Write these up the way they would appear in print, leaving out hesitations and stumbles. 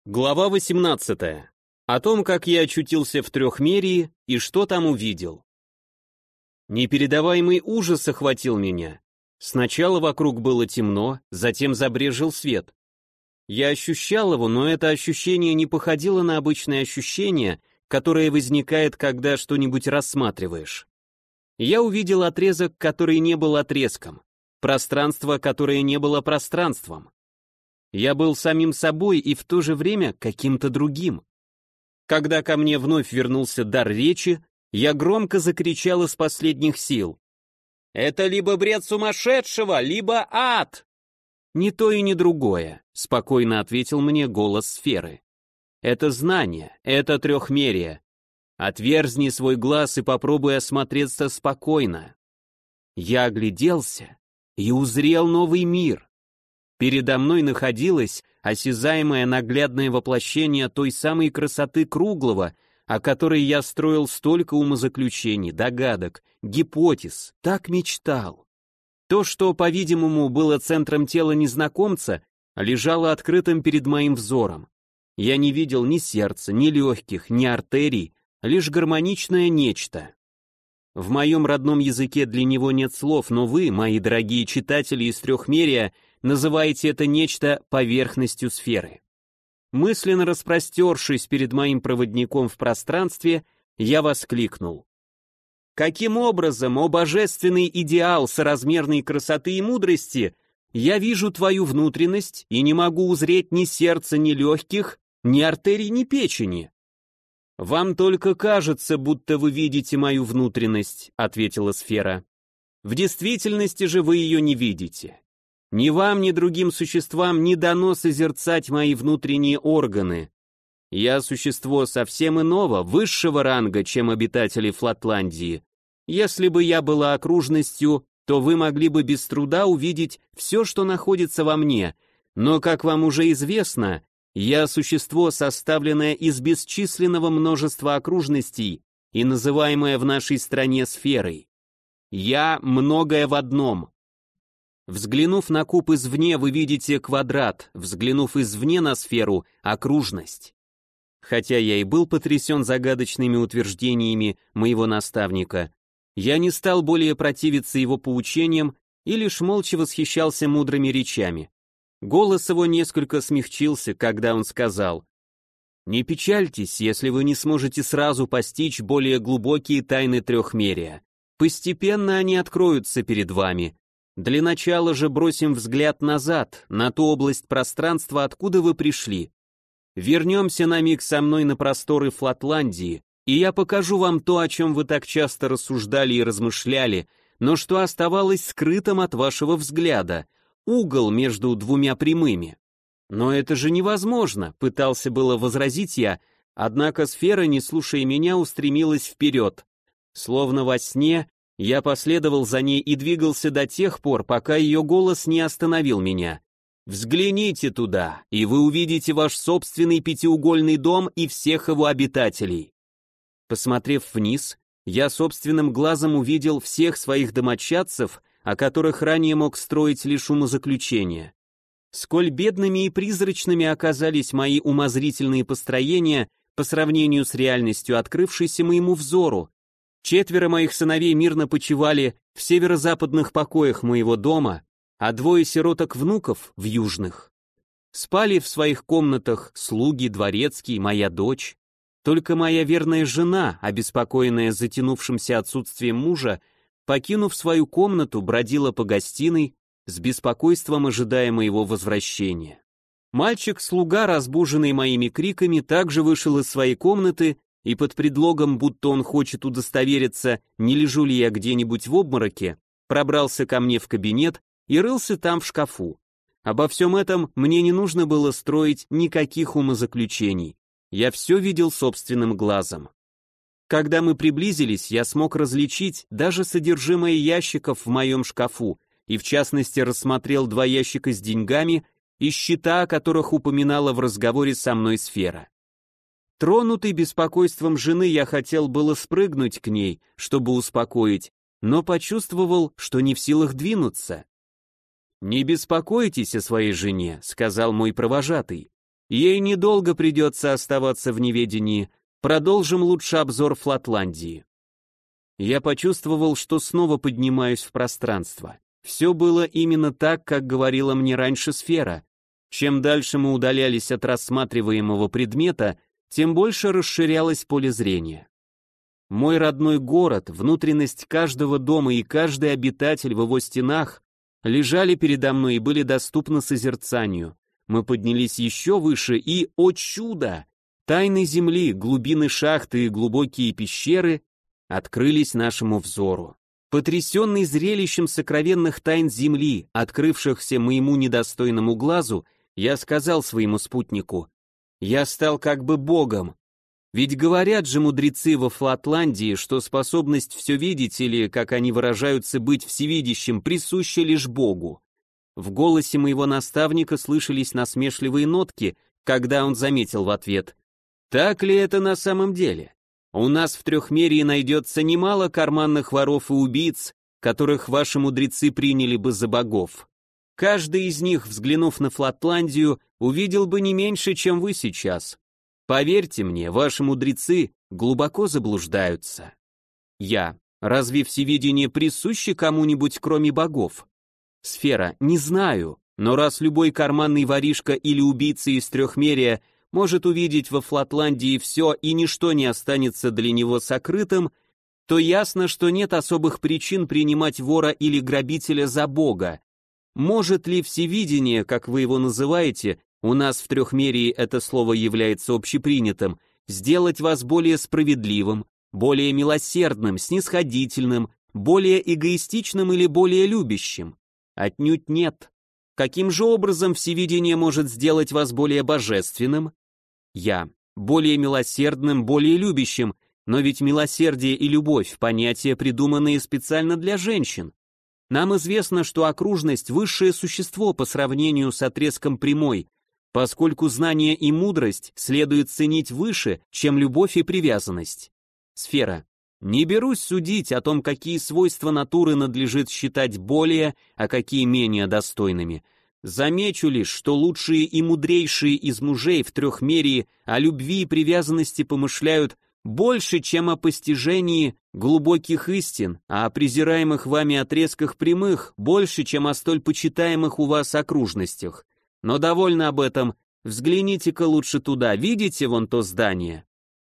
Глава 18. О том, как я очутился в трехмерии и что там увидел. Непередаваемый ужас охватил меня. Сначала вокруг было темно, затем забрезжил свет. Я ощущал его, но это ощущение не походило на обычное ощущение, которое возникает, когда что-нибудь рассматриваешь. Я увидел отрезок, который не был отрезком, пространство, которое не было пространством. Я был самим собой и в то же время каким-то другим. Когда ко мне вновь вернулся дар речи, я громко закричал из последних сил. «Это либо бред сумасшедшего, либо ад!» «Ни то и ни другое», — спокойно ответил мне голос сферы. «Это знание, это трехмерие. Отверзни свой глаз и попробуй осмотреться спокойно». Я огляделся и узрел новый мир. Передо мной находилось осязаемое наглядное воплощение той самой красоты круглого, о которой я строил столько умозаключений, догадок, гипотез, так мечтал. То, что, по-видимому, было центром тела незнакомца, лежало открытым перед моим взором. Я не видел ни сердца, ни легких, ни артерий, лишь гармоничное нечто. В моем родном языке для него нет слов, но вы, мои дорогие читатели из трехмерия, называете это нечто поверхностью сферы. Мысленно распростершись перед моим проводником в пространстве, я воскликнул. Каким образом, о божественный идеал соразмерной красоты и мудрости, я вижу твою внутренность и не могу узреть ни сердца, ни легких, ни артерий, ни печени? Вам только кажется, будто вы видите мою внутренность, ответила сфера. В действительности же вы ее не видите. Ни вам, ни другим существам не дано созерцать мои внутренние органы. Я существо совсем иного, высшего ранга, чем обитатели Флатландии. Если бы я была окружностью, то вы могли бы без труда увидеть все, что находится во мне, но, как вам уже известно, я существо, составленное из бесчисленного множества окружностей и называемое в нашей стране сферой. Я многое в одном. Взглянув на куб извне, вы видите квадрат, взглянув извне на сферу — окружность. Хотя я и был потрясен загадочными утверждениями моего наставника, я не стал более противиться его поучениям и лишь молча восхищался мудрыми речами. Голос его несколько смягчился, когда он сказал: «Не печальтесь, если вы не сможете сразу постичь более глубокие тайны трехмерия. Постепенно они откроются перед вами. Для начала же бросим взгляд назад, на ту область пространства, откуда вы пришли. Вернемся на миг со мной на просторы Флатландии, и я покажу вам то, о чем вы так часто рассуждали и размышляли, но что оставалось скрытым от вашего взгляда, угол между двумя прямыми. Но это же невозможно, пытался было возразить я, однако сфера, не слушая меня, устремилась вперед. Словно во сне, я последовал за ней и двигался до тех пор, пока ее голос не остановил меня. Взгляните туда, и вы увидите ваш собственный пятиугольный дом и всех его обитателей. Посмотрев вниз, я собственным глазом увидел всех своих домочадцев, о которых ранее мог строить лишь умозаключения. Сколь бедными и призрачными оказались мои умозрительные построения по сравнению с реальностью, открывшейся моему взору. 4 моих сыновей мирно почивали в северо-западных покоях моего дома, а 2 сироток-внуков в южных. Спали в своих комнатах слуги, дворецкий, моя дочь. Только моя верная жена, обеспокоенная затянувшимся отсутствием мужа, покинув свою комнату, бродила по гостиной, с беспокойством ожидая моего возвращения. Мальчик-слуга, разбуженный моими криками, также вышел из своей комнаты и под предлогом, будто он хочет удостовериться, не лежу ли я где-нибудь в обмороке, пробрался ко мне в кабинет и рылся там в шкафу. Обо всем этом мне не нужно было строить никаких умозаключений. Я все видел собственным глазом. Когда мы приблизились, я смог различить даже содержимое ящиков в моем шкафу, и в частности рассмотрел 2 ящика с деньгами и счета, о которых упоминала в разговоре со мной сфера. Тронутый беспокойством жены, я хотел было спрыгнуть к ней, чтобы успокоить, но почувствовал, что не в силах двинуться. «Не беспокойтесь о своей жене», — сказал мой провожатый. Ей недолго придется оставаться в неведении. Продолжим лучше обзор Флатландии. Я почувствовал, что снова поднимаюсь в пространство. Все было именно так, как говорила мне раньше сфера. Чем дальше мы удалялись от рассматриваемого предмета, тем больше расширялось поле зрения. Мой родной город, внутренность каждого дома и каждый обитатель в его стенах лежали передо мной и были доступны созерцанию. Мы поднялись еще выше и, о чудо! Тайны земли, глубины шахты и глубокие пещеры открылись нашему взору. Потрясенный зрелищем сокровенных тайн земли, открывшихся моему недостойному глазу, я сказал своему спутнику: «Я стал как бы богом. Ведь говорят же мудрецы во Флатландии, что способность все видеть или, как они выражаются, быть всевидящим, присуща лишь Богу». В голосе моего наставника слышались насмешливые нотки, когда он заметил в ответ: «Так ли это на самом деле? У нас в трехмерии найдется немало карманных воров и убийц, которых ваши мудрецы приняли бы за богов. Каждый из них, взглянув на Флатландию, увидел бы не меньше, чем вы сейчас. Поверьте мне, ваши мудрецы глубоко заблуждаются». Я: «Разве всевидение присуще кому-нибудь, кроме богов?» Сфера: «Не знаю, но раз любой карманный воришка или убийца из трехмерия может увидеть во Флатландии все и ничто не останется для него сокрытым, то ясно, что нет особых причин принимать вора или грабителя за бога. Может ли всевидение, как вы его называете, у нас в трехмерии это слово является общепринятым, сделать вас более справедливым, более милосердным, снисходительным, более эгоистичным или более любящим? Отнюдь нет. Каким же образом всевидение может сделать вас более божественным? Я: более милосердным, более любящим, но ведь милосердие и любовь — понятия, придуманные специально для женщин. Нам известно, что окружность — высшее существо по сравнению с отрезком прямой, поскольку знание и мудрость следует ценить выше, чем любовь и привязанность. Сфера: «Не берусь судить о том, какие свойства натуры надлежит считать более, а какие менее достойными. Замечу лишь, что лучшие и мудрейшие из мужей в трехмерии о любви и привязанности помышляют больше, чем о постижении глубоких истин, а о презираемых вами отрезках прямых больше, чем о столь почитаемых у вас окружностях. Но довольно об этом, взгляните-ка лучше туда, видите вон то здание?»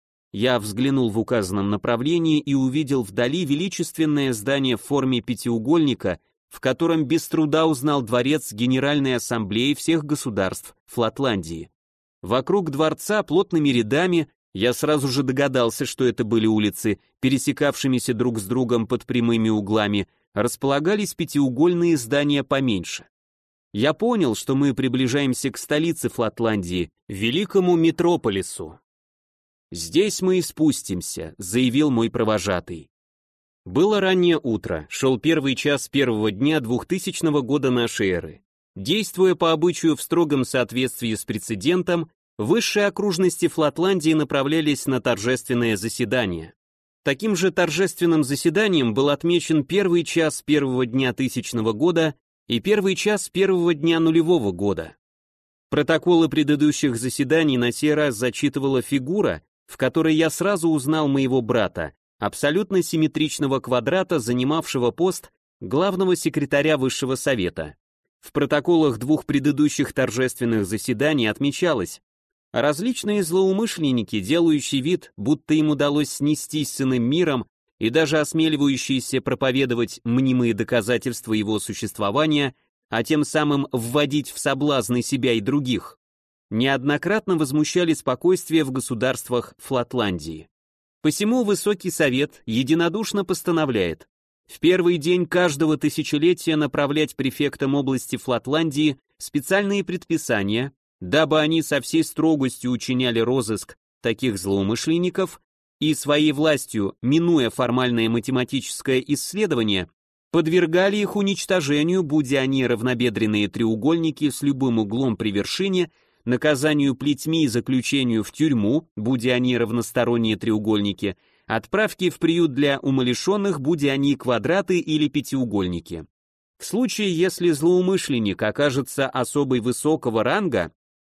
Я взглянул в указанном направлении и увидел вдали величественное здание в форме пятиугольника, в котором без труда узнал дворец Генеральной Ассамблеи всех государств Флатландии. Вокруг дворца плотными рядами, я сразу же догадался, что это были улицы, пересекавшимися друг с другом под прямыми углами, располагались пятиугольные здания поменьше. Я понял, что мы приближаемся к столице Флатландии, великому метрополису. «Здесь мы и спустимся», — заявил мой провожатый. Было раннее утро, шел первый час первого дня 2000 года нашей эры. Действуя по обычаю в строгом соответствии с прецедентом, высшие окружности Флатландии направлялись на торжественное заседание. Таким же торжественным заседанием был отмечен первый час первого дня 1000 года и первый час первого дня нулевого года. Протоколы предыдущих заседаний на сей раз зачитывала фигура, в которой я сразу узнал моего брата, абсолютно симметричного квадрата, занимавшего пост главного секретаря Высшего Совета. В протоколах двух предыдущих торжественных заседаний отмечалось: различные злоумышленники, делающие вид, будто им удалось снестись с иным миром, и даже осмеливающиеся проповедовать мнимые доказательства его существования, а тем самым вводить в соблазны себя и других, неоднократно возмущали спокойствие в государствах Флатландии. Посему Высокий Совет единодушно постановляет: в первый день каждого тысячелетия направлять префектам области Флатландии специальные предписания, дабы они со всей строгостью учиняли розыск таких злоумышленников и своей властью, минуя формальное математическое исследование, подвергали их уничтожению, будь они равнобедренные треугольники с любым углом при вершине, наказанию плетьми и заключению в тюрьму, будь они равносторонние треугольники, отправки в приют для умалишенных, будь они квадраты или пятиугольники. В случае, если злоумышленник окажется особой высокого ранга,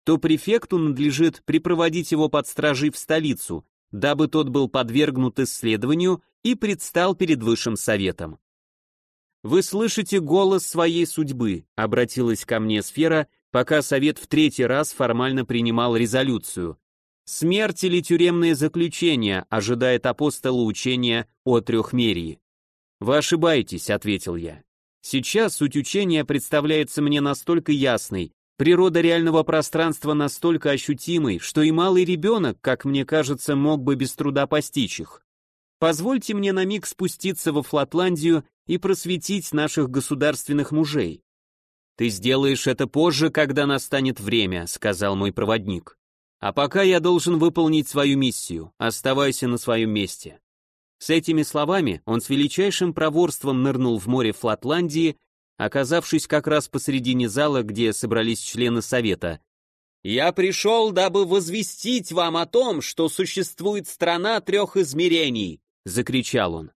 то префекту надлежит припроводить его под стражей в столицу, дабы тот был подвергнут исследованию и предстал перед высшим советом. «Вы слышите голос своей судьбы», — обратилась ко мне сфера, пока совет в третий раз формально принимал резолюцию. «Смерть или тюремное заключение ожидает апостола учения о трехмерии». «Вы ошибаетесь», — ответил я. «Сейчас суть учения представляется мне настолько ясной, природа реального пространства настолько ощутимой, что и малый ребенок, как мне кажется, мог бы без труда постичь их. Позвольте мне на миг спуститься во Флатландию и просветить наших государственных мужей». «Ты сделаешь это позже, когда настанет время», — сказал мой проводник. «А пока я должен выполнить свою миссию. Оставайся на своем месте». С этими словами он с величайшим проворством нырнул в море Флатландии, оказавшись как раз посредине зала, где собрались члены совета. «Я пришел, дабы возвестить вам о том, что существует страна трех измерений», — закричал он.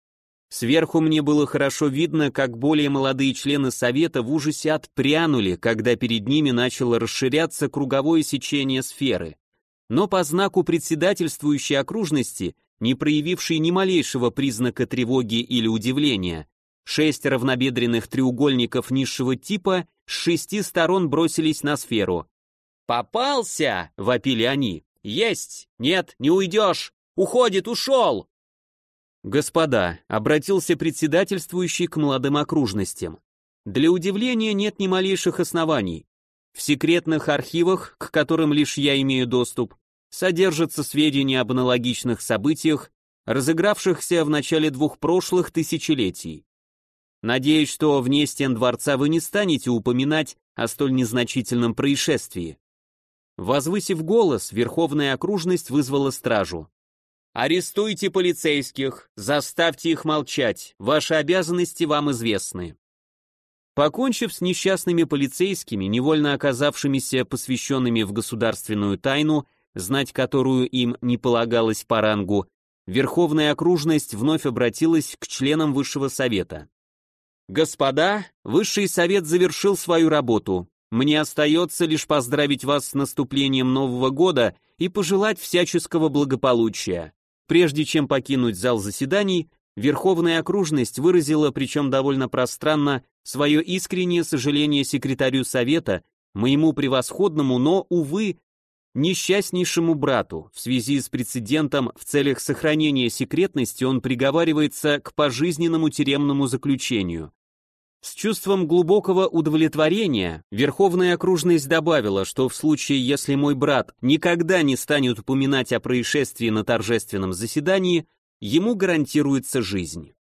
Сверху мне было хорошо видно, как более молодые члены совета в ужасе отпрянули, когда перед ними начало расширяться круговое сечение сферы. Но по знаку председательствующей окружности, не проявившей ни малейшего признака тревоги или удивления, 6 равнобедренных треугольников низшего типа с 6 сторон бросились на сферу. «Попался!» — вопили они. «Есть! Нет, не уйдешь! Уходит, ушел!» «Господа», — обратился председательствующий к молодым окружностям, «для удивления нет ни малейших оснований. В секретных архивах, к которым лишь я имею доступ, содержатся сведения об аналогичных событиях, разыгравшихся в начале 2 прошлых тысячелетий. Надеюсь, что вне стен дворца вы не станете упоминать о столь незначительном происшествии». Возвысив голос, верховная окружность вызвала стражу. «Арестуйте полицейских, заставьте их молчать, ваши обязанности вам известны». Покончив с несчастными полицейскими, невольно оказавшимися посвященными в государственную тайну, знать которую им не полагалось по рангу, верховная окружность вновь обратилась к членам Высшего Совета. «Господа, Высший Совет завершил свою работу. Мне остается лишь поздравить вас с наступлением Нового года и пожелать всяческого благополучия». Прежде чем покинуть зал заседаний, Верховная окружность выразила, причем довольно пространно, свое искреннее сожаление секретарю Совета, моему превосходному, но, увы, несчастнейшему брату. В связи с прецедентом в целях сохранения секретности он приговаривается к пожизненному тюремному заключению. С чувством глубокого удовлетворения Верховная окружность добавила, что в случае, если мой брат никогда не станет упоминать о происшествии на торжественном заседании, ему гарантируется жизнь.